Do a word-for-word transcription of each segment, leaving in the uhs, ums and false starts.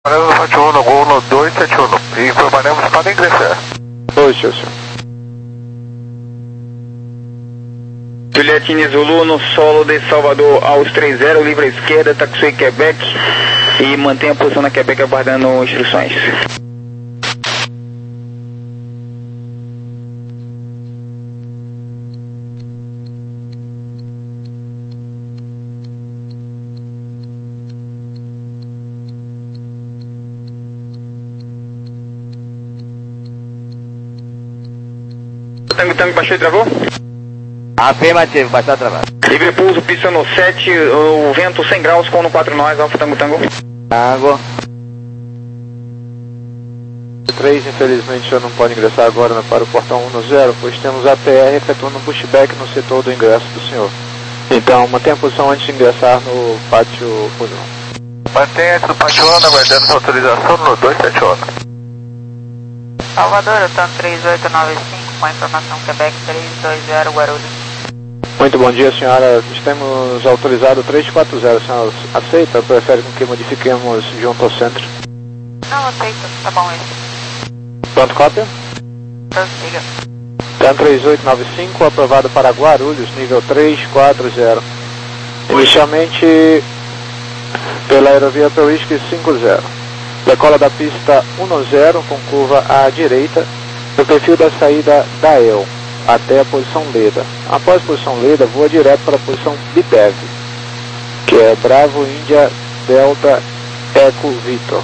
Paramos no Pátio um, no Gol no dois sete um. E informaremos para ingressar. Oi, senhor, senhor. Juliette Zulu no solo de Salvador aos três zero, livre à esquerda, taxi Quebec e mantenha a posição na Quebec aguardando instruções. Tango Tango baixou e travou? Afirmativo, baixou a travada. Livre pulso, pista no sete, o vento cem graus com no quatro nós, Alfa Tango Tango. Tango. três, infelizmente, o senhor não pode ingressar agora para o portão um no zero, pois temos A T R efetuando um pushback no setor do ingresso do senhor. Então, mantenha a posição antes de ingressar no pátio um. Mantenha-se no Pátio um, aguardando sua autorização no dois sete um. Salvador, eu estou três oito nove cinco, com a informação Quebec três dois zero, Guarulhos. Muito bom dia, senhora. Estamos autorizado três quatro zero. A senhora aceita ou prefere com que modifiquemos junto ao centro? Não, aceito. Tá bom esse. Pronto, cópia? Prossiga. TAM três oito nove cinco, aprovado para Guarulhos, nível três quatro zero. Inicialmente pela aerovia Perisky cinco zero. Decola da pista um zero com curva à direita, no perfil da saída da E L, até a posição Leda. Após a posição Leda, voa direto para a posição B D E V, que é Bravo Índia Delta Eco Victor.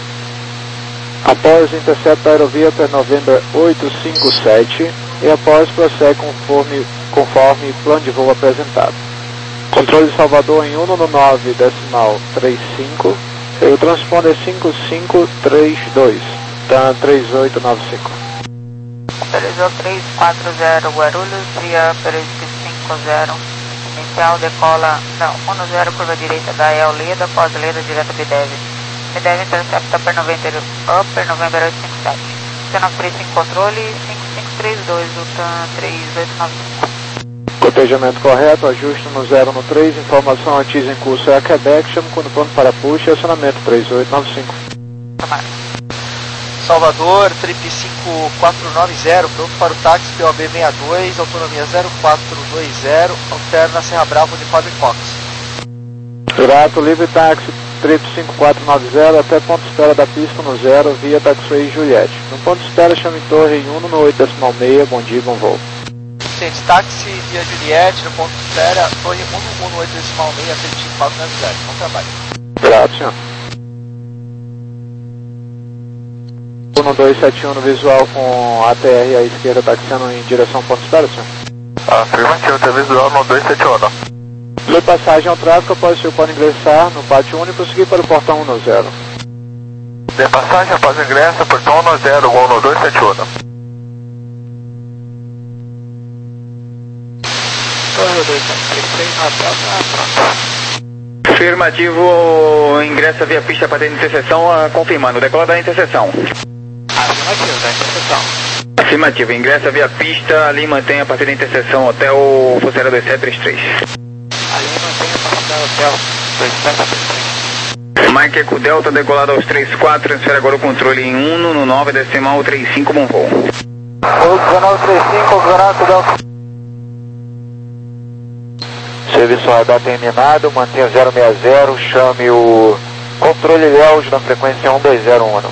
Após intercepta a aerovia para November oito cinco sete e após prossegue conforme, conforme plano de voo apresentado. Controle de Salvador em um no nove decimal trinta e cinco. E o transponder cinco cinco três dois, TAM três oito nove cinco. Autorizou três quatro zero, Guarulhos, via Perisky cinco zero. Inicial decola, não, um zero, curva direita da E L Leda, após Leda, direto B D E V. B D E V intercepta per November, Upper November oito cinco sete. C nove três cinco controle, cinco cinco três dois, o TAM três oito nove cinco. Cotejamento correto, ajuste no zero no três, informação antes em curso é a Quebec, chamo quando pronto para push e acionamento três oito nove cinco. Salvador, trip cinco quatro nove zero, pronto para o táxi P O B sessenta e dois, autonomia zero quatro dois zero, alterna Serra Bravo de Padre Cox. Grato, livre táxi, trip cinco quatro nove zero, até ponto de espera da pista no zero, via Taxiway Juliette. No ponto de espera, chame torre em um no oito decimal seis, bom dia, bom voo. Centro táxi via Juliette, no ponto de espera, torre um no oito decimal seis, trip cinco quatro nove zero, bom trabalho. Grato, senhor. um dois sete um no visual com A T R à esquerda, taxiando em direção ao ponto de espera, senhor? Afirmativo, tem visual no dois sete um. Lê passagem ao tráfego, após o senhor pode ingressar no pátio um e prosseguir para o portão um no zero. De passagem após ingresso, portão um no zero, Gol no dois sete um. Afirmativo, ingressa via pista para dentro da interseção, uh, confirmando, decola da interseção. Afirmativo, da interseção. Afirmativo, ingressa via pista, ali mantém a partir da interseção Hotel Fuceira dois sete três três. Ali mantém a partir da Hotel dois sete três três. Mike Eco Delta, decolado aos três quatro, transfere agora o controle em um no nove decimal trinta e cinco, bom voo. dezenove trinta e cinco, Grato Delta. Serviço radar terminado, mantenha zero seis zero, chame o controle Léus na frequência um dois zero um.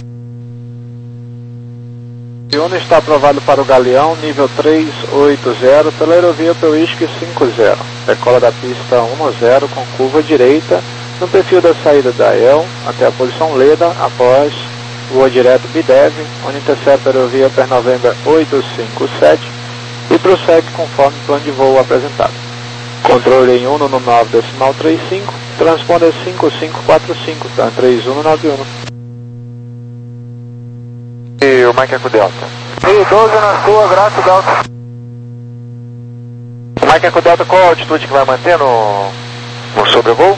O Uno está aprovado para o Galeão, nível três oito zero, pela aerovia Perisky cinco zero. Decola da pista um zero com curva direita, no perfil da saída da E L, até a posição Leda, após voa direto B D E V, onde intercepta a aerovia per November oito cinco sete e prossegue conforme o plano de voo apresentado. Controle em um no nove decimal trinta e cinco, transponder cinco cinco quatro cinco, TAM três um nove um. E o Mike Eco Delta? E doze na sua, Grato Delta. Mike Eco Delta, qual a altitude que vai manter no, no sobrevoo?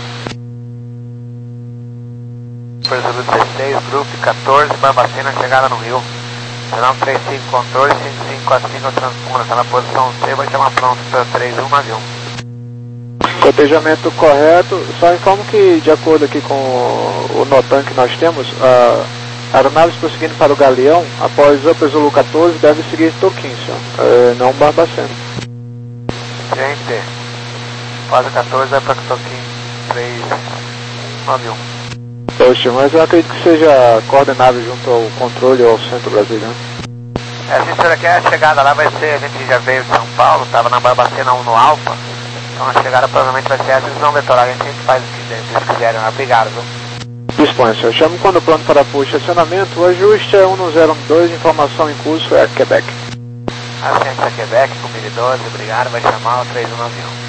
Presumo dezesseis, grupo quatorze, Barbacena, chegada no Rio. Sinal três cinco, controle, cinco cinco quatro cinco, transponder, está na posição C, vai chamar pronto para três um nove um. Cotejamento correto. Só informo que, de acordo aqui com o NOTAM que nós temos, a aeronaves prosseguindo para o Galeão, após Upper Zulu quatorze, deve seguir Toquinho, é, não Barbacena. Gente, Fase quatorze vai para Toquinho três nove um. Poxa, mas eu acredito que seja coordenável junto ao controle ou ao centro brasileiro. É, a senhora aqui, a chegada lá vai ser, a gente já veio de São Paulo, estava na Barbacena um no Alfa, então a chegada provavelmente vai ser essa, eles vão vetorar, a gente faz o que eles quiserem, obrigado, viu? Dispõe, senhor. Chamo quando pronto para push acionamento. O ajuste é um zero um dois, informação em curso é Quebec. Assistência Quebec, com mil e doze, obrigado, vai chamar o três um nove um.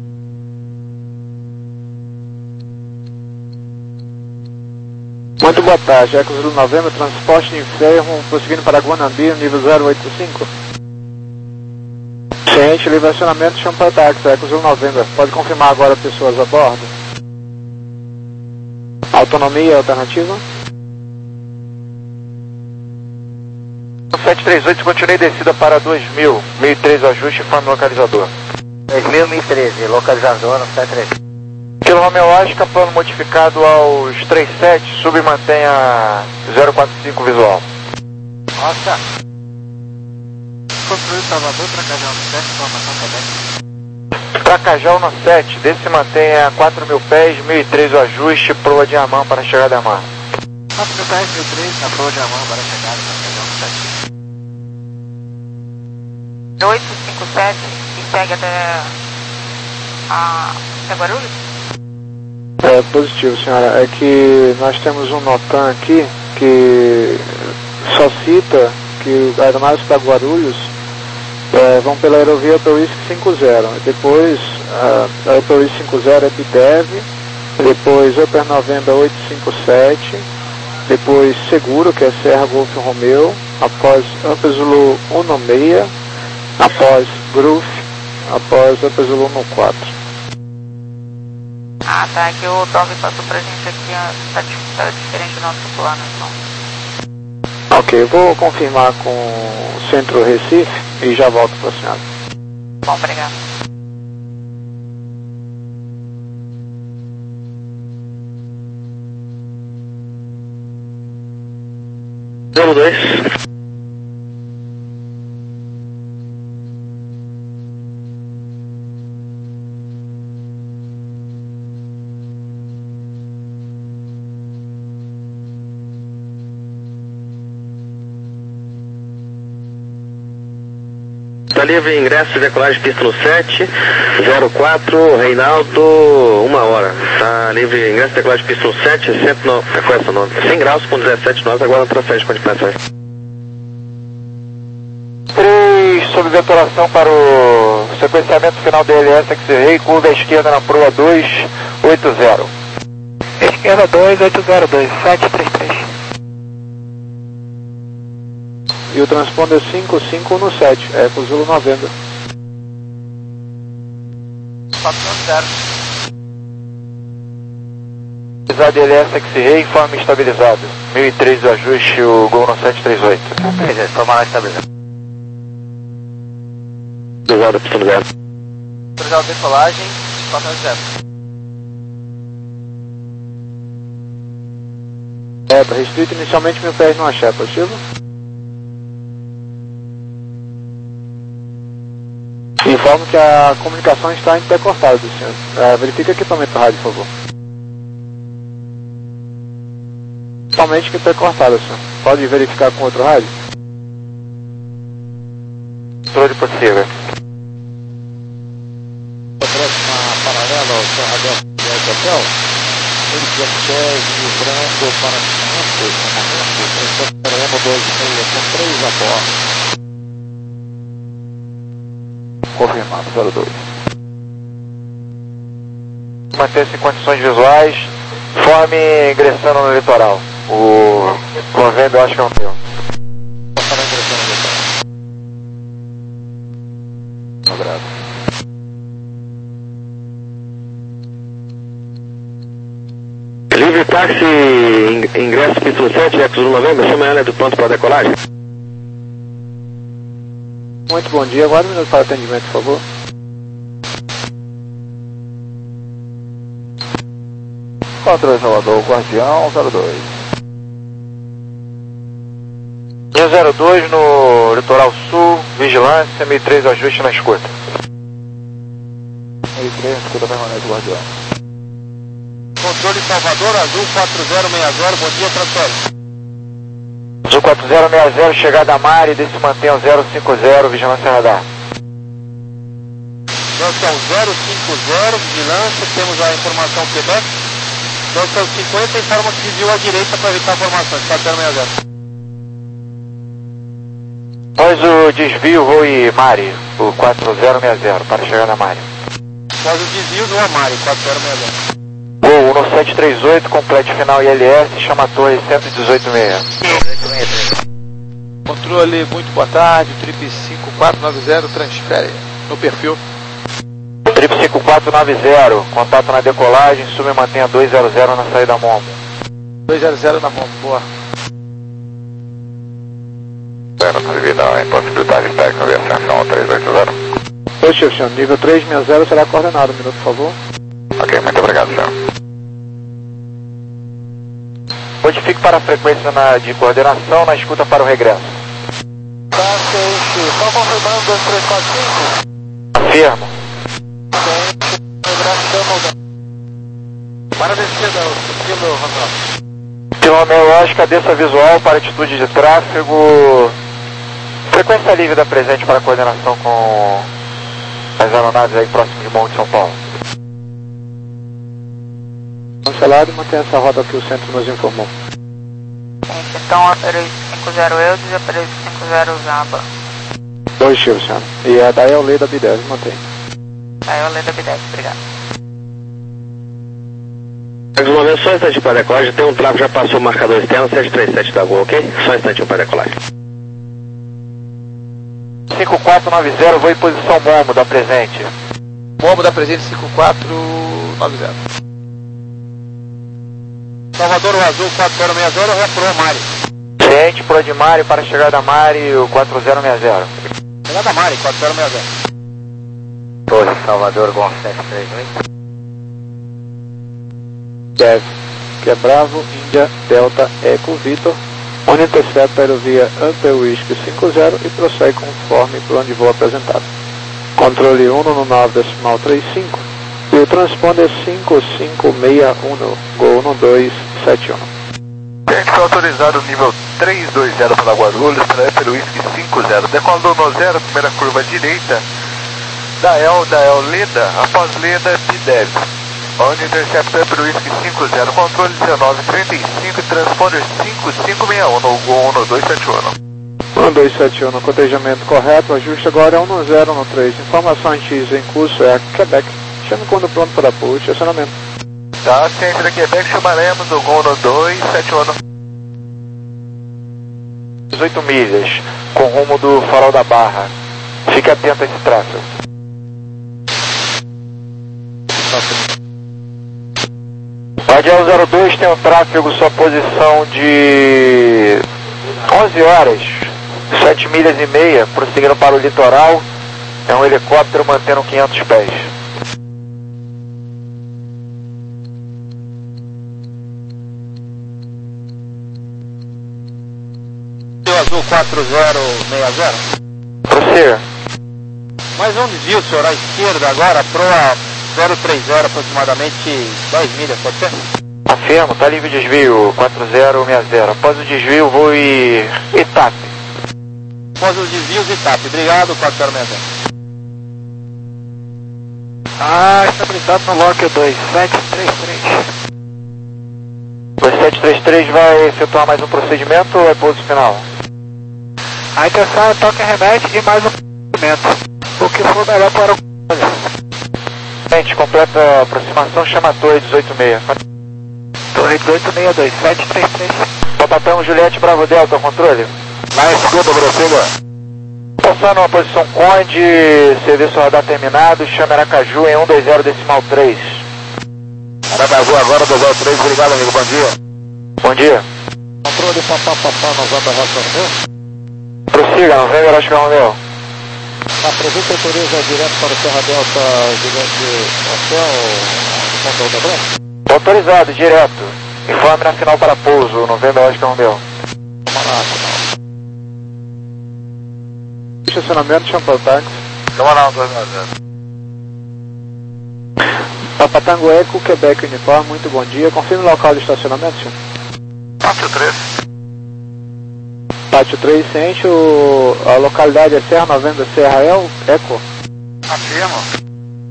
Muito boa tarde, Eco Zulu Novembro, transporte de ferro prosseguindo para Guanambi, nível zero oito cinco. Ciente, livre acionamento, chamo para táxi, Eco Zulu Novembro. Pode confirmar agora pessoas a bordo? Autonomia alternativa? sete três oito, continuei descida para dois mil, mil e treze ajuste, informe localizador. dois mil, mil e treze, localizador no sete três. Kilo Romeo Oscar, plano modificado aos trinta e sete, sub e mantenha zero quatro cinco visual. Oscar. Controle Salvador, Tracajal no sete, informação Quebec. Tracajal no sete, desce e mantenha quatro mil pés, mil e treze o ajuste, proa de Amã para chegada a Amã. quatro mil pés, mil e treze, na proa de Amã para chegada, Tracajal no sete. oito cinco sete e segue até, a, até Guarulhos? É positivo, senhora. É que nós temos um NOTAM aqui que só cita que aeronaves para Guarulhos é, vão pela aerovia Upper Whisky cinquenta. Depois a Upper Whisky cinquenta é Bidev, depois Upper November oitocentos e cinquenta e sete, depois Seguro, que é Serra Golf Romeo, após Upper Zulu cento e seis, após Groove, após Upper Zulu cento e quatro. Ah, tá, é que o Dog passou pra gente aqui, ó, tá, tá diferente do nosso plano, então. Ok, eu vou confirmar com o Centro Recife e já volto para a senhora. Bom, obrigado. zero dois. Está livre ingresso de decolagem pista no sete, zero quatro, Reinaldo, uma hora. Está livre ingresso de decolagem pista no sete, cento e nove, qual é essa nome? cem graus com dezessete nós, agora transfere com a diferença. três sob vetoração para o sequenciamento final da L S X-Ray, curva à esquerda na proa dois oito zero. Esquerda dois oito zero dois, sete três três. E o transponder cinco cinco no sete, Eco Zulu Novembro. quatro zero. Estabilizado L S X-Ray, informe estabilizado. mil e treze o ajuste, o Gol no sete três oito. Beleza, toma lá estabilizado. Estabilizado, pista no zero. Autorizado decolagem, quatro zero. É, restrito inicialmente mil pés no axé, positivo? Informo que a comunicação está intercortada do senhor. É, verifique o equipamento do rádio, por favor. Totalmente intercortada, senhor. Pode verificar com outro rádio? Controle possível. Próxima paralela ao seu radar do hotel. Ele de pés, livrando para Santos, no momento. Transporte Emo doze meia com três a bordo. Confirmado, zero dois. Manter-se em condições visuais, forme ingressando no litoral. O convênio eu acho que é o meu. Passará ingressando no litoral. Obrigado. Livre táxi, ingresso pista sete, Eco Zulu Novembro, chama ela do ponto para decolagem. Muito bom dia, aguarde um minuto para atendimento, por favor. Controle Salvador, Guardião zero dois. zero dois no litoral sul, vigilância, meio três, ajuste na escuta. meio três, escuta permanente, Guardião. Controle Salvador, Azul quatro zero seis zero, bom dia, transfere. Azul quatro zero seis zero, chegada a Mari, desse mantenha o zero cinco zero, vigilância radar. Delta zero cinco zero, vigilância, temos a informação Quebec. Delta cinquenta informa que desviou à direita para evitar informações, quatro zero seis zero. Após o desvio, voe Mari, o quatro zero seis zero, para chegar na Mari. Após o desvio, voa Mari, quatro zero seis zero. Voo um sete três oito, complete final I L S, chama a torre cento e dezoito seis. Controle, muito boa tarde, trip cinco quatro nove zero, transfere no perfil. Trip cinco quatro nove zero, contato na decolagem, sube e mantenha dois zero zero na saída Momo. dois zero zero na Momo, boa. Zero, convidar, impossibilidade técnica de ascensão três oito zero. Oi, chefe, senhor, nível três seis zero será coordenado, um minuto, por favor. Ok, muito obrigado, senhor. Modifique para a frequência na, de coordenação, na escuta para o regresso. Tá, gente, só confirmando dois três quatro cinco. Afirmo. Para a descida, estilo Randolph. Quilometrológica, desça visual para atitude de tráfego. Frequência livre da presente para coordenação com as aeronaves aí próximo de Monte São Paulo. Cancelado e mantém essa rota que o centro nos informou. Então, Apereus cinco zero Eudes e Apereus cinco zero Zaba. Dois, chefe, senhor. E a da E O L E da B dez, mantém. Aí eu leio da B dez, obrigado. Desenvolvimento, só um instante para a decolagem, tem um tráfego, já passou o marcador externo, sete três sete da Gol, ok? Só um instantinho para a decolagem. cinco quatro nove zero, vou em posição Momo da presente. Momo da presente cinco quatro nove zero. Salvador, o Azul quatro zero seis zero, reprou Mari. Ciente, pro de Mari para chegar da Mari, o quatro zero seis zero. Chegada Mari, quatro zero seis zero. Torre Salvador, Gol sete três oito. Dev, que é Bravo, Índia, Delta, Eco, Vitor. Onde intercepta a aerovia Upper Whisky cinco zero e prossegue conforme plano de voo apresentado. Controle um no nove decimal trinta e cinco. E o transponder cinco cinco seis um, Gol um dois sete um. Gente, foi autorizado nível três dois zero para Guarulhos, para Upper Whisky cinco zero. Decolou no zero, primeira curva direita, da El, da El Leda, após Leda, P dez. Onde intercepta Upper Whisky cinco zero, controle dezenove trinta e cinco, transponder cinco cinco seis um, no Gol um dois sete um. um dois sete um, cotejamento correto, ajuste agora é um zero um três. Informação X em curso é a Quebec. Chame quando pronto para push, estacionamento. Tá, ciente da Quebec, chamaremos do Gol um dois sete um. dezoito milhas, com rumo do Farol da Barra. Fique atento a esse tráfego. Radial zero dois tem um tráfego, sua posição de onze horas, sete milhas e meia, prosseguindo para o litoral. É um helicóptero mantendo quinhentos pés. Azul quatro zero seis zero. Prossiga. Mais um desvio, senhor, à esquerda agora, proa zero três zero, aproximadamente dez milhas, pode ser? Afirmo, tá livre desvio quatro zero seis zero. Após o desvio, vou em Itape. Após os desvios, Itape. Obrigado, quatro zero seis zero. Ah, estabilizado no Lock dois sete três três. dois sete três três vai efetuar mais um procedimento ou é pouso final? A intenção é toque remete e mais um procedimento. O que for melhor para o... Gente, completa a aproximação, chama a torre dezoito seis. Torre dezoito seis dois sete três três. Botatão Juliette Bravo Delta, controle. Na escuta, prossiga. Passando a posição Conde, serviço radar terminado, chama Aracaju em um dois zero decimal três. Aracaju agora, dois zero três, obrigado amigo, bom dia. Bom dia. Controle, papá, papá, nós vamos Romeu. Prossiga, não vem, Veronica Romeu. A presença autoriza direto para o Serra Delta, gigante hotel, controle da Branca. Autorizado, direto. Informe na final para pouso, Novembro Oscar Romeo. Estacionamento, Champal Taxi. Camarão, dois nove zero. Papa Tango Eco, Quebec Uniforme, muito bom dia. Confirme o local de estacionamento, senhor. Pátio três. Pátio três, ciente, o, a localidade é Serra Novembro, Serra El, Eco. Afirmo.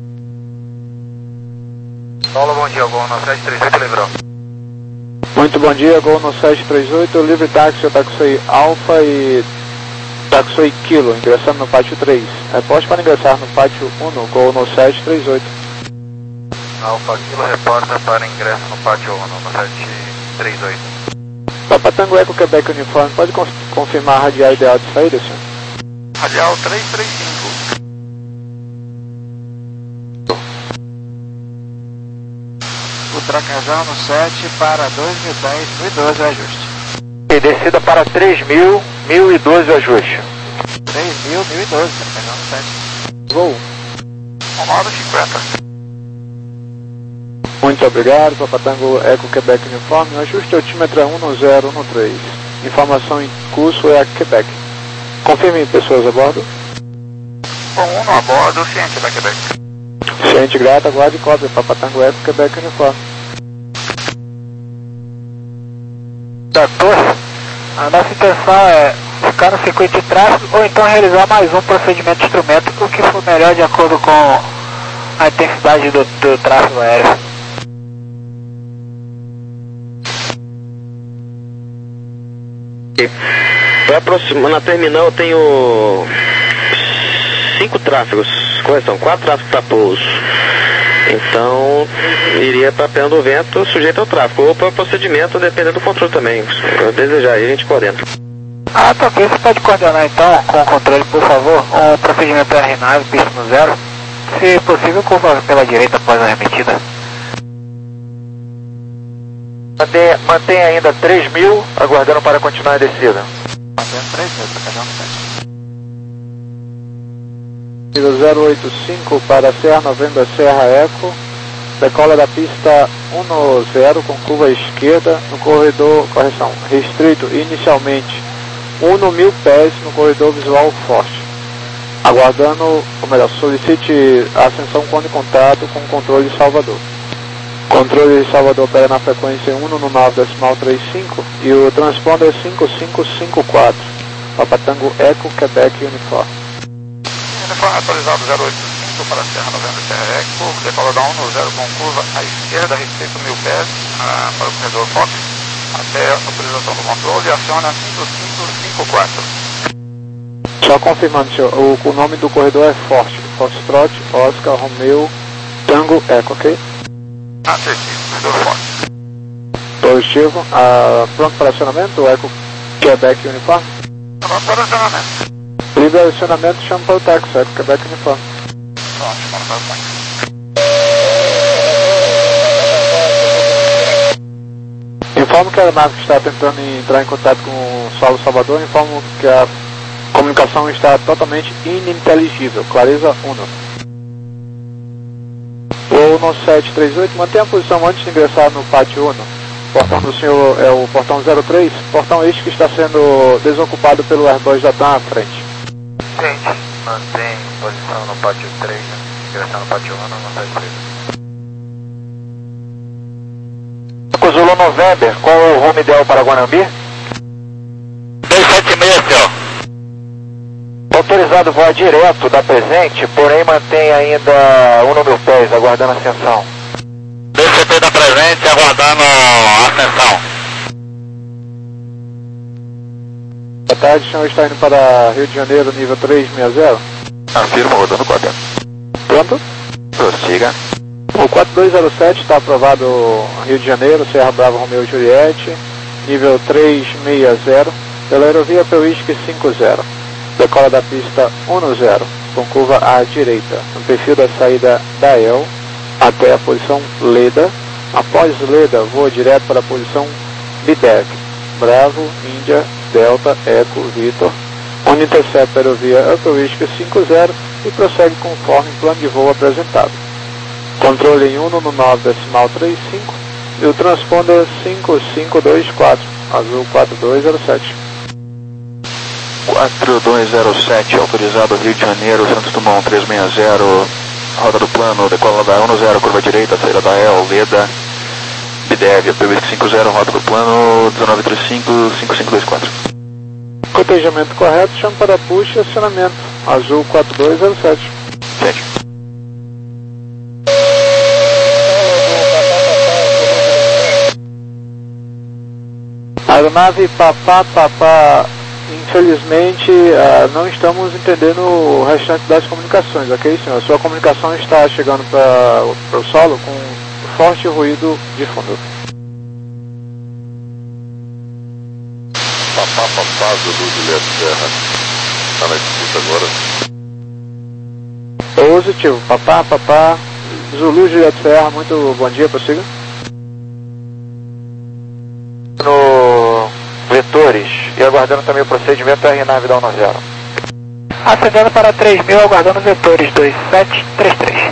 Paulo, bom dia, Gol no sete três oito, livrou. Muito bom dia, Gol no sete três oito, livre táxi, eu taxei Alfa e taxei Kilo, ingressando no pátio três. Reporte para ingressar no pátio um, Gol no sete três oito. Alfa Kilo reporta para ingresso no pátio um, no sete três oito. Papa Tango Eco, Quebec Uniforme, pode conf confirmar a radial ideal de saída, senhor? Radial três três cinco. Ultracasal no sete para dois mil e dez, mil e doze o ajuste. E descida para três mil, mil e doze o ajuste. três mil, mil e doze, Ultracasal no sete. Voo. uma hora e cinquenta. Muito obrigado, Papa Tango Eco, Quebec Uniforme, o ajuste altímetro é um zero um três. Informação em curso é a Quebec. Confirme pessoas a bordo. Com um a bordo, ciente da Quebec. Ciente grato, aguarde e cobre, Papa Tango Eco, Quebec Uniforme. Doutor, a nossa intenção é ficar no circuito de tráfego ou então realizar mais um procedimento de instrumento, o que for melhor de acordo com a intensidade do, do tráfego aéreo. Para aproximar, na terminal eu tenho cinco tráfegos, correção, quatro tráfegos para pouso. Então, iria para Pena do Vento sujeito ao tráfego, ou para procedimento, dependendo do controle também. Se desejar, aí a gente coordena. Ah, tá ok. Você pode coordenar então com o controle, por favor, um procedimento R nove, pista no zero. Se possível, curva pela direita após a remetida. Mantém, mantém ainda três mil, aguardando para continuar a descida. Mantendo três mil, Ultracasal no sete. Nível zero oito cinco para Serra Novembro, Serra Eco. Decola da pista um zero com curva à esquerda no corredor, correção, restrito inicialmente um mil pés no corredor visual forte. Aguardando, ou melhor, solicite a ascensão quando contato com o controle de Salvador. Controle de Salvador opera na frequência um no nove decimal trinta e cinco e o transponder cinco cinco cinco quatro. Papa Tango Eco, Quebec Uniforme. Uniforme atualizado zero oito cinco para Serra Novembro, Serra Eco. Decola da um zero com curva à esquerda, restrito mil pés ah, para o corredor Fox. Até a autorização do controle, aciona cinco cinco cinco quatro. Só confirmando, senhor, o, o nome do corredor é Forte. Foxtrot, Oscar, Romeo, Tango Eco, ok? Assertivo, corredor Fox. Positivo. Ah, pronto para acionamento, Eco Quebec Uniforme. Pronto para acionamento. Livre acionamento, chama para o táxi, Eco Quebec Uniforme. Pronto, chama para o táxi. Informo que a aeronave que está tentando entrar em contato com o solo Salvador, informo que a comunicação está totalmente ininteligível. Clareza um. Voo no sete três oito, mantenha a posição antes de ingressar no pátio um. Portão do senhor é o portão zero três, portão este que está sendo desocupado pelo Airbus da T A M à frente. Gente, mantém posição no pátio três, ingressar no pátio um, no sete três oito. Zulu November, qual o rumo ideal para Guanambi? dois sete seis, senhor. Autorizado voar direto da presente, porém mantém ainda um mil pés, aguardando a ascensão. D C P da presente, aguardando a ascensão. Boa tarde, o senhor está indo para Rio de Janeiro, nível três seis zero? Afirmo, rodando quatro. Pronto? Prossiga. O quatro dois zero sete está aprovado Rio de Janeiro, Serra Bravo Romeo Juliette, nível três seis zero, pela aerovia Pewisque cinco zero. Decola da pista um zero, com curva à direita, no perfil da saída da E L até a posição Leda. Após Leda, voa direto para a posição B D E V, Bravo, Índia, Delta, Eco, Vitor, onde intercepta a aerovia Pewisque cinco zero e prossegue conforme o plano de voo apresentado. Controle em um no nove decimal trinta e cinco E o transponder cinco cinco dois quatro, azul quatro dois zero sete. quatro dois zero sete, autorizado Rio de Janeiro, Santos Dumont três seis zero, roda do plano, decola da um zero, curva direita, saída da E L, Leda, B D E V, P W cinco zero, roda do plano, dezenove trinta e cinco, cinco cinco dois quatro. Cotejamento correto, chama para push e acionamento, azul quatro dois zero sete. Sete. Aeronave Papá Papá, infelizmente uh, não estamos entendendo o restante das comunicações, ok, senhor? Sua comunicação está chegando para o solo com forte ruído de fundo. Papá, papá, Zulu, Juliette Serra. Tá na disputa agora. Positivo, Papá Papá, Zulu, Juliette Serra, muito bom dia, prossiga. No vetores e aguardando também o procedimento R nave da um zero. Acendendo para três mil, aguardando vetores dois sete três três.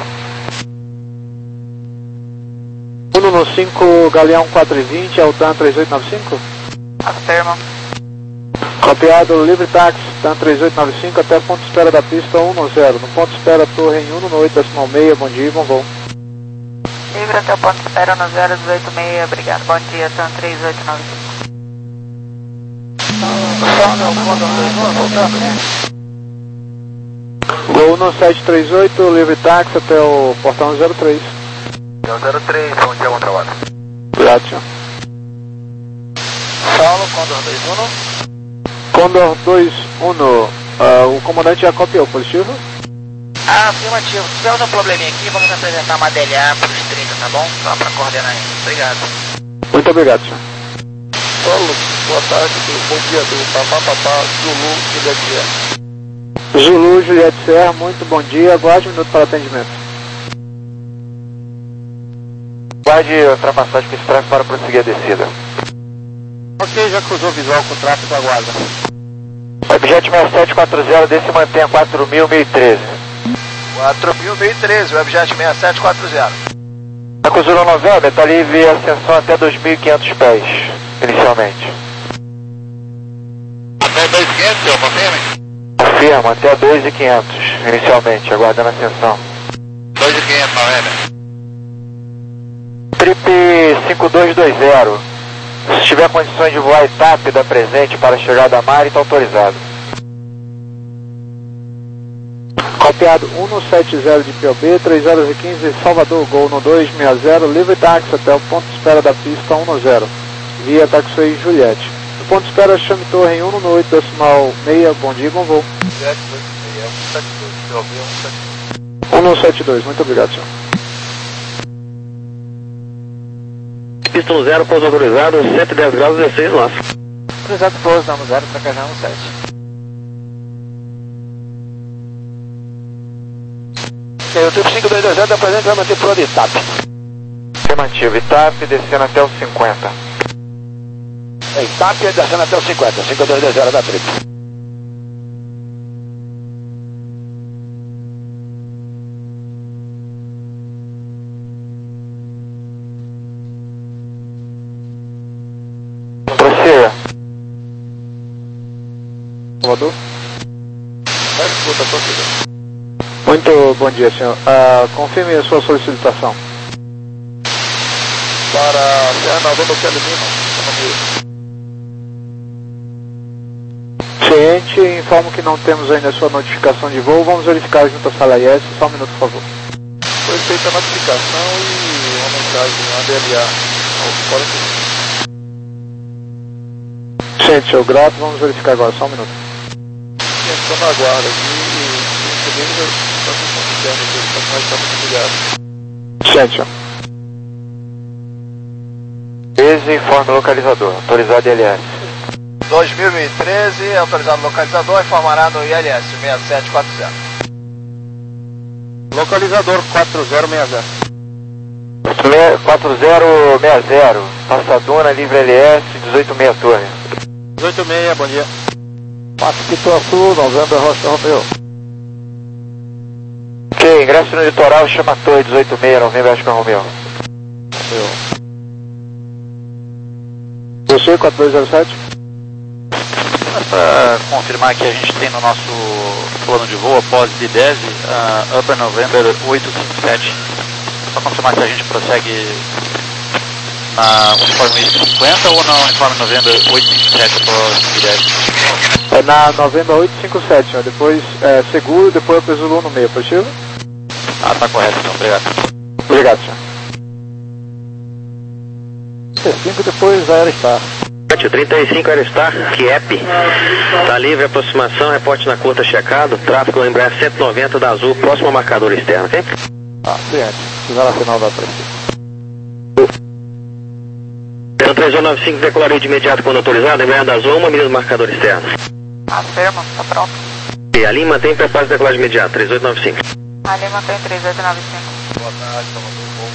um no cinco, Galeão quatro vinte, Altan três oito nove cinco. Afirma. Copiado, livre táxi, Tan três oito nove cinco até ponto de espera da pista um zero. No ponto de espera, torre em um no oito, decimal seis, bom dia, bom voo. Livre até o ponto de espera no zero dezoito seis, obrigado. Bom dia, Tan três oito nove cinco. Gol no sete três oito, livre táxi até o portão zero três. zero três, bom dia, bom trabalho. Obrigado, senhor. Saulo, Condor dois um. Condor dois um, uh, o comandante já copiou, positivo? Ah, afirmativo. Se tiver algum probleminha aqui, vamos apresentar uma D L A para os trinta, tá bom? Só para coordenar aí. Obrigado. Muito obrigado, senhor. Saulo, boa tarde, bom dia do Papá, Papá, Zulu, Juliette Serra. Zulu, Juliette Serra, muito bom dia, aguarde um minuto para atendimento. Guarde ultrapassagem com esse tráfego para prosseguir a descida. Ok, já cruzou visual com o tráfego, aguarda. Webjet seis sete quatro zero, desse mantenha quatro mil, mil e treze. quatro mil, mil e treze, Webjet seis sete quatro zero. Na Cozuro Novembro, está livre ascensão até dois mil e quinhentos pés, inicialmente. Até dois mil e quinhentos, eu confirme? Afirma, até dois mil e quinhentos, inicialmente, aguardando a ascensão. dois mil e quinhentos, Novembro. Trip cinco dois dois zero. Se tiver condições de voar E T A P da presente para a chegada a mar, está autorizado. Copiado um no sete zero de P O B, três horas e quinze, Salvador, Gol no dois seis zero, livre táxi até o ponto de espera da pista um zero, via Taxiway Juliette. No ponto de espera, chame torre em um no oito, decimal seis, bom dia, bom voo. Juliette dois seis, um sete dois, P O B um sete dois. um no sete dois, muito obrigado, senhor. Pista no zero, pouso autorizado, cento e dez graus, dezesseis nós. Autorizado pouso, damos zero, Tracajá um sete. Ok, o Trip cinco dois dois zero da presente vai manter por I T A P. Afirmativo, I T A P descendo até os cinquenta. É, I T A P descendo até os cinquenta, cinco dois dois zero da Trip. Prossiga. Salvador. Vai, escuta, prossiga. Muito bom dia, senhor. Uh, confirme a sua solicitação. Para Serra Novembro, Kelly Lima. Ciente, informo que não temos ainda a sua notificação de voo. Vamos verificar junto à sala I S. Só um minuto, por favor. Foi feita a notificação e uma mensagem, uma D L A aos quarenta e cinco. Ciente, senhor, grato. Vamos verificar agora. Só um minuto. Estou na guarda aqui e recebendo a atenção interna dele, mas está muito ligado. Ciente, senhor. Esse informe localizador, autorizado I L S. dois mil e treze, autorizado localizador, informará no I L S seis sete quatro zero. Localizador quatro zero seis zero. quatro zero seis zero, Passadona, livre L S, dezoito seis torre. dezoito seis, bom dia. Passo Pito Sul, Novembro, Rocha Romeu. Ok, ingresso no litoral, chama torre dezoito seis, Novembro, Rocha Romeu. Você, quatro dois zero sete. Para confirmar que a gente tem no nosso plano de voo, após B dez, uh, Upper November oito cinco sete. Só confirmar se a gente prossegue na uniforme cinquenta ou na uniforme November oito cinco sete após B dez? É na November oito cinco sete, senhor. Depois é, seguro, depois Upper Zulu no meio, positivo? Ah, tá correto, então. Obrigado. Obrigado, senhor. trinta e cinco, depois Aerostar. trinta e cinco Aerostar, Kiep. Tá livre, aproximação, reporte na curta checado. Tráfego em Embraer cento e noventa da Azul, próximo ao marcador externo, ok? Ah, ciente. Fizer na final da pressa. Então, três um nove cinco, decolarei de imediato quando autorizado. Embraer da Azul, uma milha do marcador externo. Afirma, tá pronto. E ali mantém preparo de decolagem imediata, três oito nove cinco. Ali mantém três oito nove cinco. Boa tarde, Salvador. Bom,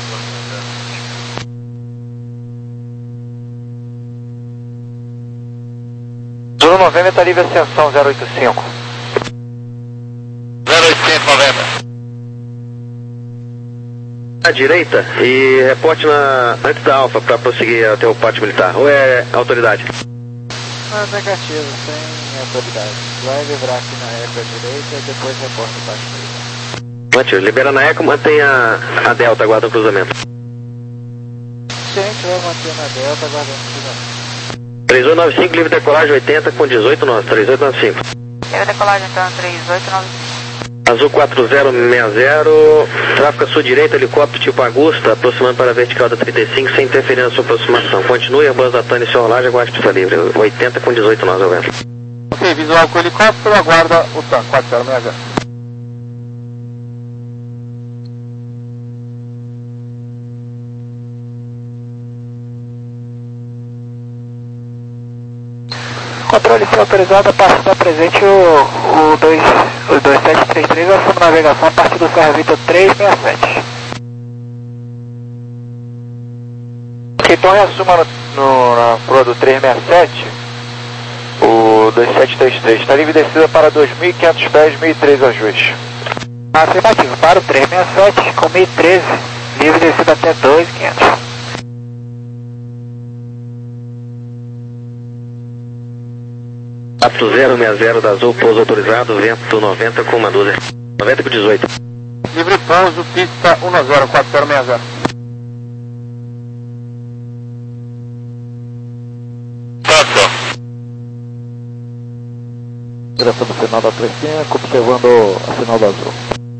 Zulu November está livre ascensão zero oito cinco. zero oito cinco, November. À direita e reporte na, antes da Alfa para prosseguir até o pátio militar. Ou é autoridade? Ah, negativo, sem autoridade. Vai livrar aqui na eco à direita e depois reporta o pátio militar. Mantio, libera na eco, mantenha a Delta, aguarda o cruzamento. Sim, a gente vai manter na Delta, aguardando o cruzamento. três oito nove cinco, livre decolagem oitenta com dezoito nós, três oito nove cinco. Livre decolagem então, três oito nove cinco. Azul quatro zero seis zero, tráfego à sua direita, helicóptero tipo Augusta, aproximando para a vertical da trinta e cinco, sem interferir na sua aproximação. Continue, Airbus da Tânia e sua rolagem, aguarde pista livre, oitenta com dezoito nós, ao vento. Ok, visual com o helicóptero, aguarda o tanque, quatro zero seis zero. Controle sim autorizado, a partir da presente o, o, dois, o dois sete três três assume navegação a partir do Serra Vitor trezentos e sessenta e sete. Ok, então reassuma no, no, na proa do trezentos e sessenta e sete, o dois sete três três. Está livre descida para dois mil e quinhentos pés, mil e treze ajuste. Afirmativo, para o trezentos e sessenta e sete com mil e treze, livre descida até dois mil e quinhentos. quatro zero seis zero da Azul, pouso autorizado, vento noventa com uma dúzia. noventa com dezoito. Livre pouso, pista um zero quatro zero seis zero. Direção do sinal da trinta e cinco, observando a sinal da Azul.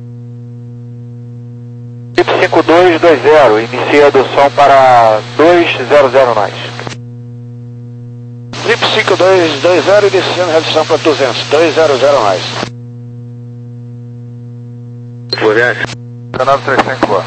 Tipo cinco dois dois zero, inicia do som para dois zero zero nós. Trip cinco dois dois zero, iniciando redução para duzentos, dois zero zero mais. Boa viagem. Canal trinta e cinco.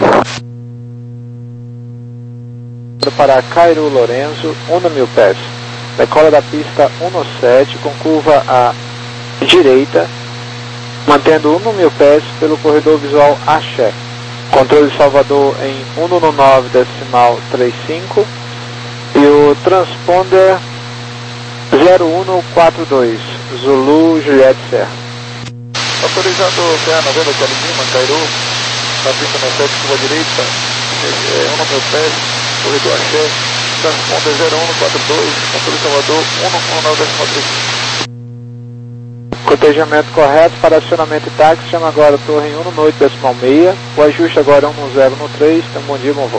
Para Cairo Lorenzo, um mil pés. Decola da pista um sete com curva à direita, mantendo um mil pés pelo corredor visual Axé. Controle Salvador em um nove decimal trinta e cinco e o transponder zero um quatro dois, Zulu Juliette Serra. Autorizado Serra November, Kelly Lima, Cairo, na pista na sete, curva direita, um mil pés, corredor Axé, transponder zero um quatro dois, controle Salvador um nove decimal trinta e cinco. Cotejamento correto para acionamento e táxi, chama agora a torre em um oito decimal seis, o ajuste agora é um zero no três, então bom dia, bom voo.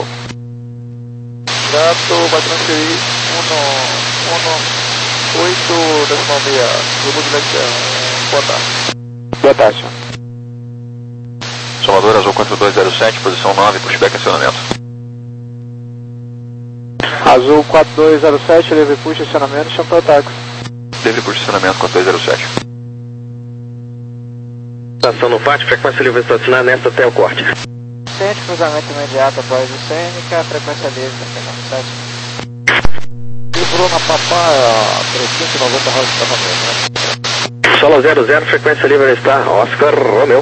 Gato vai transferir um oito decimal seis, Zulu de Leite, boa tarde. Boa tarde, senhor. Salvador, Azul quatro dois zero sete, posição nove, pushback acionamento. Azul quatro dois zero sete, livre push, acionamento, chama para o táxi. Livre push, acionamento quatro dois zero sete. Estação no pátio, frequência livre estacionar nesta até o corte. Sente cruzamento imediato após o Sênica, frequência livre, sete. Livrou na Papai, três cinco noventa, Rosa Romeu, né? Solo zero zero, frequência livre está Oscar Romeu.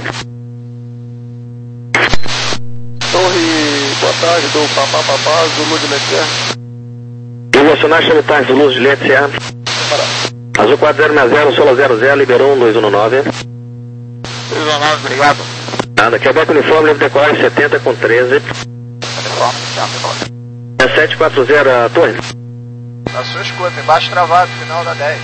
Torre, boa tarde, do Papá Papá, Zulu de Leite. Emocionar Chamitar, Zulu Juliette Serra. Azul quatro zero seis zero, Solo zero zero, liberou um dois um nove. dois um nove, obrigado. Nada, Quebec uniforme, livre decolagem setenta com treze. Uniforme, sete quatro zero, a torre. A sua escuta, embaixo travado, final da dez.